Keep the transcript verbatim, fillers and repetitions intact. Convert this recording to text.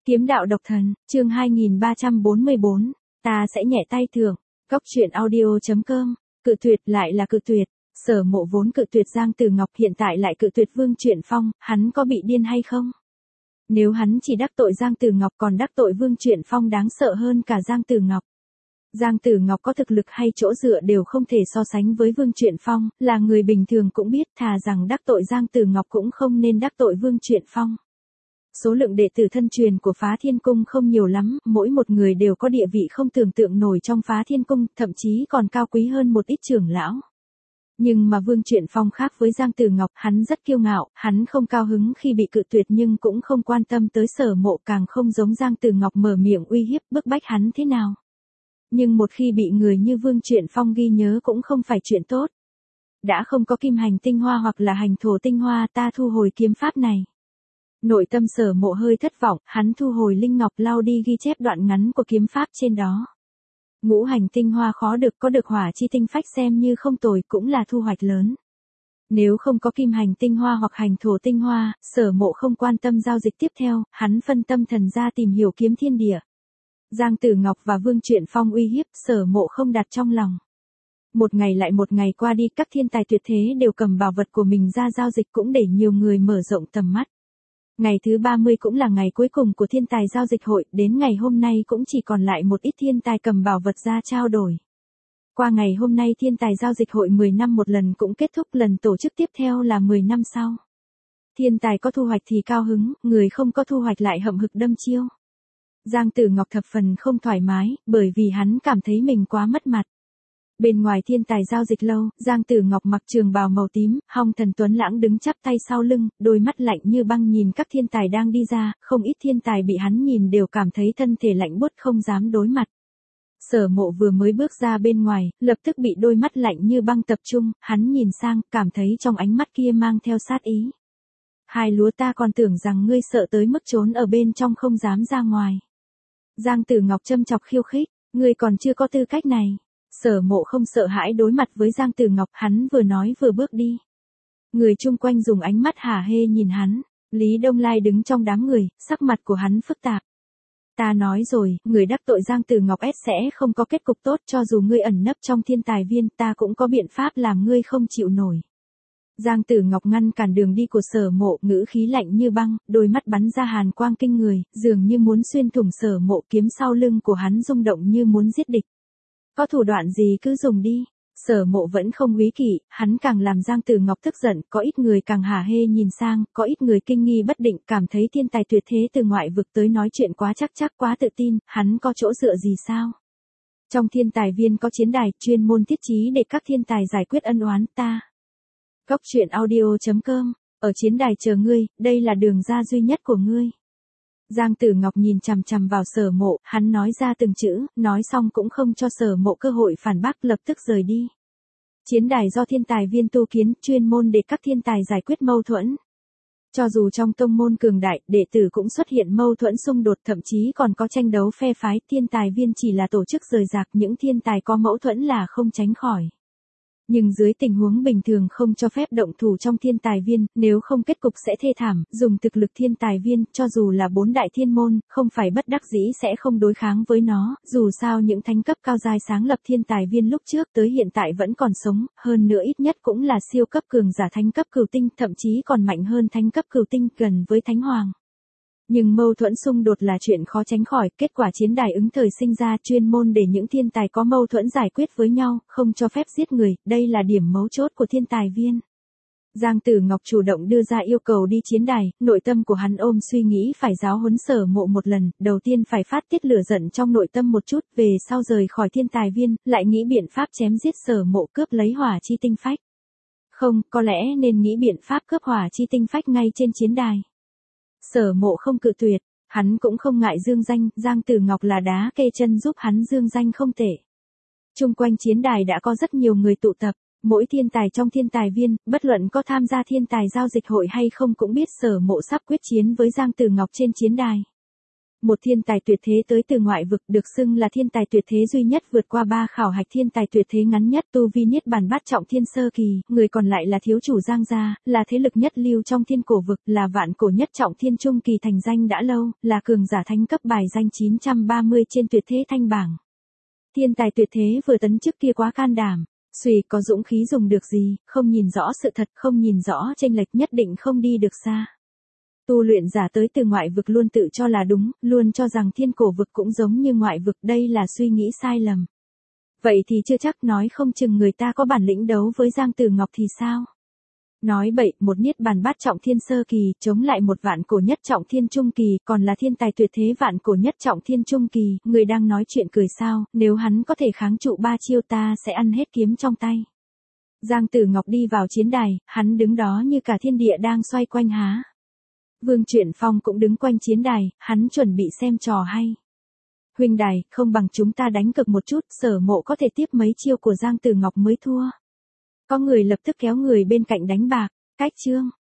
Kiếm đạo độc thần, chương hai nghìn ba trăm bốn mươi bốn, ta sẽ nhẹ tay thưởng. Góc truyện audio chấm com, cự tuyệt lại là cự tuyệt. Sở Mộ vốn cự tuyệt Giang Tử Ngọc, hiện tại lại cự tuyệt Vương Truyện Phong, hắn có bị điên hay không? Nếu hắn chỉ đắc tội Giang Tử Ngọc còn đắc tội Vương Truyện Phong đáng sợ hơn cả Giang Tử Ngọc. Giang Tử Ngọc có thực lực hay chỗ dựa đều không thể so sánh với Vương Truyện Phong, là người bình thường cũng biết thà rằng đắc tội Giang Tử Ngọc cũng không nên đắc tội Vương Truyện Phong. Số lượng đệ tử thân truyền của Phá Thiên Cung không nhiều lắm, mỗi một người đều có địa vị không tưởng tượng nổi trong Phá Thiên Cung, thậm chí còn cao quý hơn một ít trưởng lão. Nhưng mà Vương Truyện Phong khác với Giang Tử Ngọc, hắn rất kiêu ngạo, hắn không cao hứng khi bị cự tuyệt nhưng cũng không quan tâm tới Sở Mộ, càng không giống Giang Tử Ngọc mở miệng uy hiếp bức bách hắn thế nào. Nhưng một khi bị người như Vương Truyện Phong ghi nhớ cũng không phải chuyện tốt. Đã không có kim hành tinh hoa hoặc là hành thổ tinh hoa, ta thu hồi kiếm pháp này. Nội tâm Sở Mộ hơi thất vọng, hắn thu hồi linh ngọc lau đi ghi chép đoạn ngắn của kiếm pháp trên đó. Ngũ hành tinh hoa khó được, có được hỏa chi tinh phách xem như không tồi, cũng là thu hoạch lớn. Nếu không có kim hành tinh hoa hoặc hành thổ tinh hoa, Sở Mộ không quan tâm giao dịch tiếp theo, hắn phân tâm thần ra tìm hiểu kiếm thiên địa. Giang Tử Ngọc và Vương Truyện Phong uy hiếp, Sở Mộ không đặt trong lòng. Một ngày lại một ngày qua đi, các thiên tài tuyệt thế đều cầm bảo vật của mình ra giao dịch, cũng để nhiều người mở rộng tầm mắt. Ngày thứ ba mươi cũng là ngày cuối cùng của thiên tài giao dịch hội, đến ngày hôm nay cũng chỉ còn lại một ít thiên tài cầm bảo vật ra trao đổi. Qua ngày hôm nay thiên tài giao dịch hội mười năm một lần cũng kết thúc, lần tổ chức tiếp theo là mười năm sau. Thiên tài có thu hoạch thì cao hứng, người không có thu hoạch lại hậm hực đâm chiêu. Giang Tử Ngọc thập phần không thoải mái, bởi vì hắn cảm thấy mình quá mất mặt. Bên ngoài thiên tài giao dịch lâu, Giang Tử Ngọc mặc trường bào màu tím, hong thần tuấn lãng đứng chắp tay sau lưng, đôi mắt lạnh như băng nhìn các thiên tài đang đi ra, không ít thiên tài bị hắn nhìn đều cảm thấy thân thể lạnh buốt không dám đối mặt. Sở Mộ vừa mới bước ra bên ngoài, lập tức bị đôi mắt lạnh như băng tập trung, hắn nhìn sang, cảm thấy trong ánh mắt kia mang theo sát ý. Hai lúa, ta còn tưởng rằng ngươi sợ tới mức trốn ở bên trong không dám ra ngoài. Giang Tử Ngọc châm chọc khiêu khích, ngươi còn chưa có tư cách này. Sở Mộ không sợ hãi đối mặt với Giang Tử Ngọc, hắn vừa nói vừa bước đi. Người chung quanh dùng ánh mắt hả hê nhìn hắn, Lý Đông Lai đứng trong đám người, sắc mặt của hắn phức tạp. Ta nói rồi, người đắc tội Giang Tử Ngọc S sẽ không có kết cục tốt, cho dù ngươi ẩn nấp trong thiên tài viên, ta cũng có biện pháp làm ngươi không chịu nổi. Giang Tử Ngọc ngăn cản đường đi của Sở Mộ, ngữ khí lạnh như băng, đôi mắt bắn ra hàn quang kinh người, dường như muốn xuyên thủng Sở Mộ, kiếm sau lưng của hắn rung động như muốn giết địch. Có thủ đoạn gì cứ dùng đi. Sở Mộ vẫn không úy kỵ, hắn càng làm Giang Tử Ngọc tức giận, có ít người càng hả hê nhìn sang, có ít người kinh nghi bất định, cảm thấy thiên tài tuyệt thế từ ngoại vực tới nói chuyện quá chắc chắc, quá tự tin, hắn có chỗ dựa gì sao? Trong thiên tài viên có chiến đài, chuyên môn thiết trí để các thiên tài giải quyết ân oán, ta. Góc truyện audio chấm com, ở chiến đài chờ ngươi, đây là đường ra duy nhất của ngươi. Giang Tử Ngọc nhìn chằm chằm vào Sở Mộ, hắn nói ra từng chữ, nói xong cũng không cho Sở Mộ cơ hội phản bác, lập tức rời đi. Chiến đài do thiên tài viên tu kiến, chuyên môn để các thiên tài giải quyết mâu thuẫn. Cho dù trong tông môn cường đại, đệ tử cũng xuất hiện mâu thuẫn xung đột, thậm chí còn có tranh đấu phe phái, thiên tài viên chỉ là tổ chức rời rạc, những thiên tài có mâu thuẫn là không tránh khỏi. Nhưng dưới tình huống bình thường không cho phép động thủ trong thiên tài viên, nếu không kết cục sẽ thê thảm, dùng thực lực thiên tài viên, cho dù là bốn đại thiên môn, không phải bất đắc dĩ sẽ không đối kháng với nó, dù sao những thánh cấp cao giai sáng lập thiên tài viên lúc trước tới hiện tại vẫn còn sống, hơn nữa ít nhất cũng là siêu cấp cường giả thánh cấp cửu tinh, thậm chí còn mạnh hơn thánh cấp cửu tinh, gần với thánh hoàng. Nhưng mâu thuẫn xung đột là chuyện khó tránh khỏi, kết quả chiến đài ứng thời sinh ra, chuyên môn để những thiên tài có mâu thuẫn giải quyết với nhau, không cho phép giết người, đây là điểm mấu chốt của thiên tài viên. Giang Tử Ngọc chủ động đưa ra yêu cầu đi chiến đài, nội tâm của hắn ôm suy nghĩ phải giáo huấn Sở Mộ một lần, đầu tiên phải phát tiết lửa giận trong nội tâm một chút, về sau rời khỏi thiên tài viên, lại nghĩ biện pháp chém giết Sở Mộ cướp lấy hỏa chi tinh phách. Không, có lẽ nên nghĩ biện pháp cướp hỏa chi tinh phách ngay trên chiến đài. Sở Mộ không cự tuyệt, hắn cũng không ngại dương danh, Giang Tử Ngọc là đá kê chân giúp hắn dương danh không tệ. Chung quanh chiến đài đã có rất nhiều người tụ tập, mỗi thiên tài trong thiên tài viên, bất luận có tham gia thiên tài giao dịch hội hay không cũng biết Sở Mộ sắp quyết chiến với Giang Tử Ngọc trên chiến đài. Một thiên tài tuyệt thế tới từ ngoại vực, được xưng là thiên tài tuyệt thế duy nhất vượt qua ba khảo hạch thiên tài tuyệt thế ngắn nhất, tu vi niết bàn bát trọng thiên sơ kỳ, người còn lại là thiếu chủ Giang gia, là thế lực nhất lưu trong thiên cổ vực, là vạn cổ nhất trọng thiên trung kỳ thành danh đã lâu, là cường giả thánh cấp bài danh chín trăm ba mươi trên tuyệt thế thanh bảng. Thiên tài tuyệt thế vừa tấn chức kia quá can đảm, suy có dũng khí dùng được gì, không nhìn rõ sự thật, không nhìn rõ chênh lệch nhất định không đi được xa. Tu luyện giả tới từ ngoại vực luôn tự cho là đúng, luôn cho rằng thiên cổ vực cũng giống như ngoại vực, đây là suy nghĩ sai lầm. Vậy thì chưa chắc, nói không chừng người ta có bản lĩnh đấu với Giang Tử Ngọc thì sao? Nói bậy, một niết bàn bát trọng thiên sơ kỳ, chống lại một vạn cổ nhất trọng thiên trung kỳ, còn là thiên tài tuyệt thế vạn cổ nhất trọng thiên trung kỳ, người đang nói chuyện cười sao, nếu hắn có thể kháng trụ ba chiêu ta sẽ ăn hết kiếm trong tay. Giang Tử Ngọc đi vào chiến đài, hắn đứng đó như cả thiên địa đang xoay quanh há. Vương Truyện Phong cũng đứng quanh chiến đài, hắn chuẩn bị xem trò hay. Huynh đài, không bằng chúng ta đánh cược một chút, Sở Mộ có thể tiếp mấy chiêu của Giang Tử Ngọc mới thua. Có người lập tức kéo người bên cạnh đánh bạc, cách chương.